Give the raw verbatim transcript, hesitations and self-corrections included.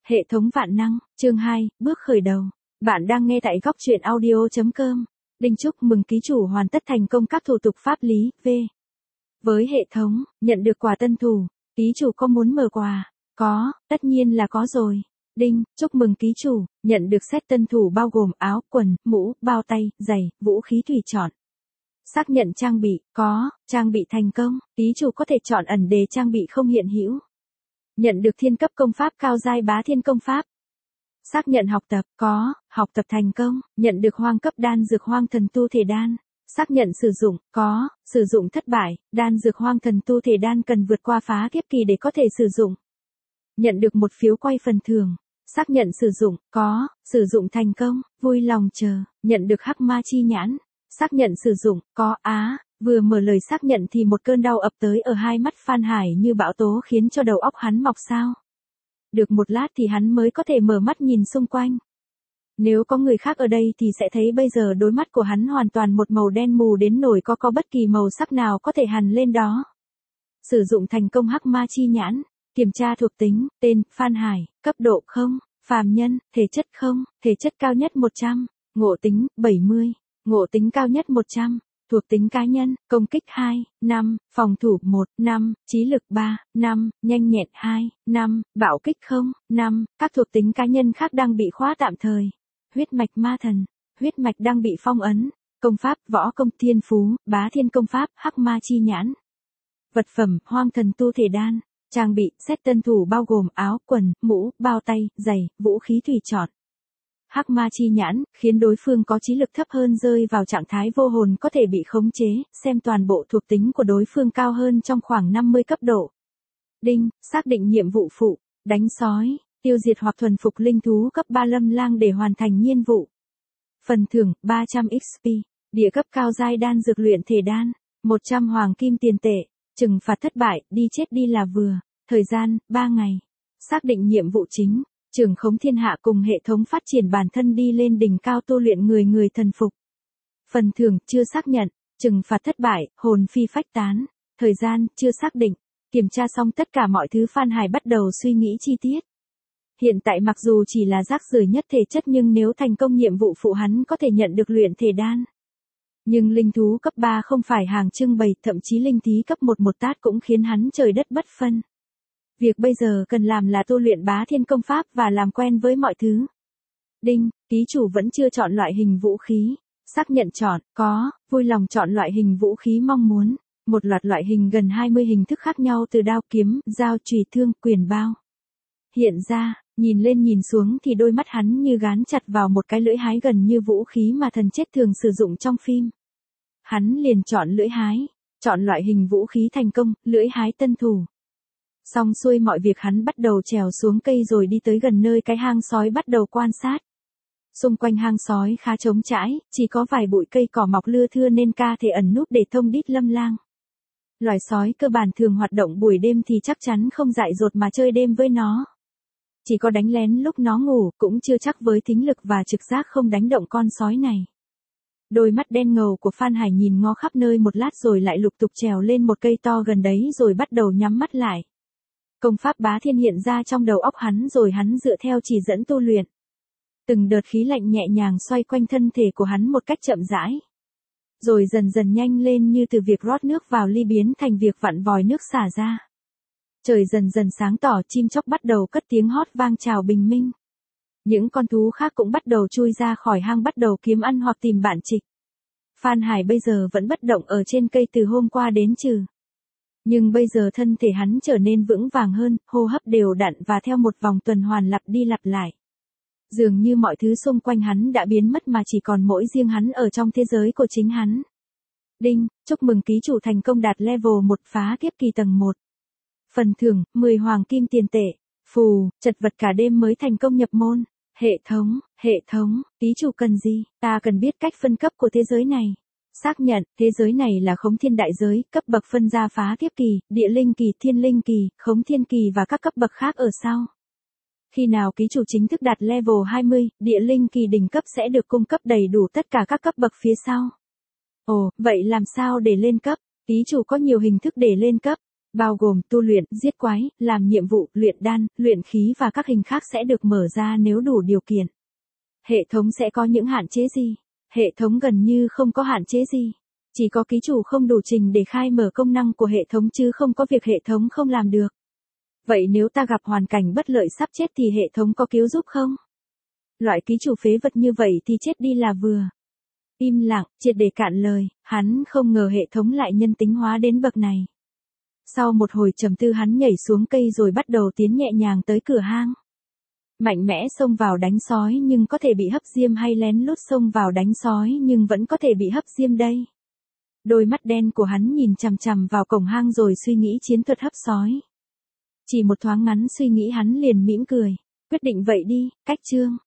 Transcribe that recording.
Hệ thống vạn năng, chương hai, bước khởi đầu. Bạn đang nghe tại góc truyện audio.com. Đinh chúc mừng ký chủ hoàn tất thành công các thủ tục pháp lý, V. Với hệ thống, nhận được quà tân thủ, ký chủ có muốn mở quà? Có, tất nhiên là có rồi. Đinh, chúc mừng ký chủ, nhận được set tân thủ bao gồm áo, quần, mũ, bao tay, giày, vũ khí tùy chọn. Xác nhận trang bị, có, trang bị thành công, ký chủ có thể chọn ẩn đề trang bị không hiện hữu. Nhận được thiên cấp công pháp cao giai bá thiên công pháp. Xác nhận học tập, có, học tập thành công, nhận được hoang cấp đan dược hoang thần tu thể đan. Xác nhận sử dụng, có, sử dụng thất bại, đan dược hoang thần tu thể đan cần vượt qua phá kiếp kỳ để có thể sử dụng. Nhận được một phiếu quay phần thưởng. Xác nhận sử dụng, có, sử dụng thành công, vui lòng chờ, nhận được hắc ma chi nhãn. Xác nhận sử dụng, có, á, vừa mở lời xác nhận thì một cơn đau ập tới ở hai mắt Phan Hải như bão tố khiến cho đầu óc hắn mọc sao. Được một lát thì hắn mới có thể mở mắt nhìn xung quanh. Nếu có người khác ở đây thì sẽ thấy bây giờ đôi mắt của hắn hoàn toàn một màu đen mù đến nổi có có bất kỳ màu sắc nào có thể hằn lên đó. Sử dụng thành công hắc ma chi nhãn, kiểm tra thuộc tính, tên, Phan Hải, cấp độ không, phàm nhân, thể chất không, thể chất cao nhất một trăm, ngộ tính, bảy mươi. Ngộ tính cao nhất một trăm, thuộc tính cá nhân, công kích hai, năm, phòng thủ một, năm, trí lực ba, năm, nhanh nhẹn hai, năm, bạo kích không, năm, các thuộc tính cá nhân khác đang bị khóa tạm thời. Huyết mạch ma thần, huyết mạch đang bị phong ấn, công pháp, võ công thiên phú, bá thiên công pháp, hắc ma chi nhãn. Vật phẩm, hoang thần tu thể đan, trang bị, set tân thủ bao gồm áo, quần, mũ, bao tay, giày, vũ khí tùy chọn. Hắc ma chi nhãn, khiến đối phương có trí lực thấp hơn rơi vào trạng thái vô hồn có thể bị khống chế, xem toàn bộ thuộc tính của đối phương cao hơn trong khoảng năm mươi cấp độ. Đinh, xác định nhiệm vụ phụ, đánh sói, tiêu diệt hoặc thuần phục linh thú cấp ba lâm lang để hoàn thành nhiệm vụ. Phần thưởng, ba trăm ích pê, địa cấp cao giai đan dược luyện thể đan, một trăm hoàng kim tiền tệ, trừng phạt thất bại, đi chết đi là vừa, thời gian, ba ngày. Xác định nhiệm vụ chính. Trưởng khống thiên hạ cùng hệ thống phát triển bản thân đi lên đỉnh cao tu luyện người người thần phục. Phần thưởng, chưa xác nhận, trừng phạt thất bại, hồn phi phách tán, thời gian, chưa xác định. Kiểm tra xong tất cả mọi thứ Phan Hải bắt đầu suy nghĩ chi tiết. Hiện tại mặc dù chỉ là rác rưởi nhất thể chất nhưng nếu thành công nhiệm vụ phụ hắn có thể nhận được luyện thể đan. Nhưng linh thú cấp ba không phải hàng trưng bày, thậm chí linh thí cấp một một tát cũng khiến hắn trời đất bất phân. Việc bây giờ cần làm là tu luyện bá thiên công pháp và làm quen với mọi thứ. Đinh, ký chủ vẫn chưa chọn loại hình vũ khí. Xác nhận chọn, có, vui lòng chọn loại hình vũ khí mong muốn. Một loạt loại hình gần hai mươi hình thức khác nhau từ đao kiếm, dao chùy thương, quyền bao. Hiện ra, nhìn lên nhìn xuống thì đôi mắt hắn như gán chặt vào một cái lưỡi hái gần như vũ khí mà thần chết thường sử dụng trong phim. Hắn liền chọn lưỡi hái, chọn loại hình vũ khí thành công, lưỡi hái tân thủ. Xong xuôi mọi việc hắn bắt đầu trèo xuống cây rồi đi tới gần nơi cái hang sói bắt đầu quan sát. Xung quanh hang sói khá trống trải, chỉ có vài bụi cây cỏ mọc lưa thưa nên ca thể ẩn núp để thông đít lâm lang. Loài sói cơ bản thường hoạt động buổi đêm thì chắc chắn không dại dột mà chơi đêm với nó. Chỉ có đánh lén lúc nó ngủ, cũng chưa chắc với thính lực và trực giác không đánh động con sói này. Đôi mắt đen ngầu của Phan Hải nhìn ngó khắp nơi một lát rồi lại lục tục trèo lên một cây to gần đấy rồi bắt đầu nhắm mắt lại. Công pháp bá thiên hiện ra trong đầu óc hắn rồi hắn dựa theo chỉ dẫn tu luyện. Từng đợt khí lạnh nhẹ nhàng xoay quanh thân thể của hắn một cách chậm rãi. Rồi dần dần nhanh lên như từ việc rót nước vào ly biến thành việc vặn vòi nước xả ra. Trời dần dần sáng tỏ, chim chóc bắt đầu cất tiếng hót vang chào bình minh. Những con thú khác cũng bắt đầu chui ra khỏi hang bắt đầu kiếm ăn hoặc tìm bạn trịch. Phan Hải bây giờ vẫn bất động ở trên cây từ hôm qua đến trừ. Nhưng bây giờ thân thể hắn trở nên vững vàng hơn, hô hấp đều đặn và theo một vòng tuần hoàn lặp đi lặp lại. Dường như mọi thứ xung quanh hắn đã biến mất mà chỉ còn mỗi riêng hắn ở trong thế giới của chính hắn. Đinh, chúc mừng ký chủ thành công đạt level một phá kiếp kỳ tầng một. Phần thưởng, mười hoàng kim tiền tệ. Phù, chật vật cả đêm mới thành công nhập môn. Hệ thống, hệ thống, ký chủ cần gì? Ta cần biết cách phân cấp của thế giới này. Xác nhận, thế giới này là khống thiên đại giới, cấp bậc phân ra phá kiếp kỳ, địa linh kỳ, thiên linh kỳ, khống thiên kỳ và các cấp bậc khác ở sau. Khi nào ký chủ chính thức đạt level hai mươi, địa linh kỳ đỉnh cấp sẽ được cung cấp đầy đủ tất cả các cấp bậc phía sau. Ồ, vậy làm sao để lên cấp? Ký chủ có nhiều hình thức để lên cấp. bao gồm tu luyện, giết quái, làm nhiệm vụ, luyện đan, luyện khí và các hình khác sẽ được mở ra nếu đủ điều kiện. Hệ thống sẽ có những hạn chế gì? Hệ thống gần như không có hạn chế gì. Chỉ có ký chủ không đủ trình để khai mở công năng của hệ thống chứ không có việc hệ thống không làm được. Vậy nếu ta gặp hoàn cảnh bất lợi sắp chết thì hệ thống có cứu giúp không? Loại ký chủ phế vật như vậy thì chết đi là vừa. Im lặng, triệt để cạn lời, hắn không ngờ hệ thống lại nhân tính hóa đến bậc này. Sau một hồi trầm tư hắn nhảy xuống cây rồi bắt đầu tiến nhẹ nhàng tới cửa hang. Mạnh mẽ xông vào đánh sói nhưng có thể bị hấp diêm hay lén lút xông vào đánh sói nhưng vẫn có thể bị hấp diêm đây. Đôi mắt đen của hắn nhìn chằm chằm vào cổng hang rồi suy nghĩ chiến thuật hấp sói. Chỉ một thoáng ngắn suy nghĩ hắn liền mỉm cười. Quyết định vậy đi, cách chương.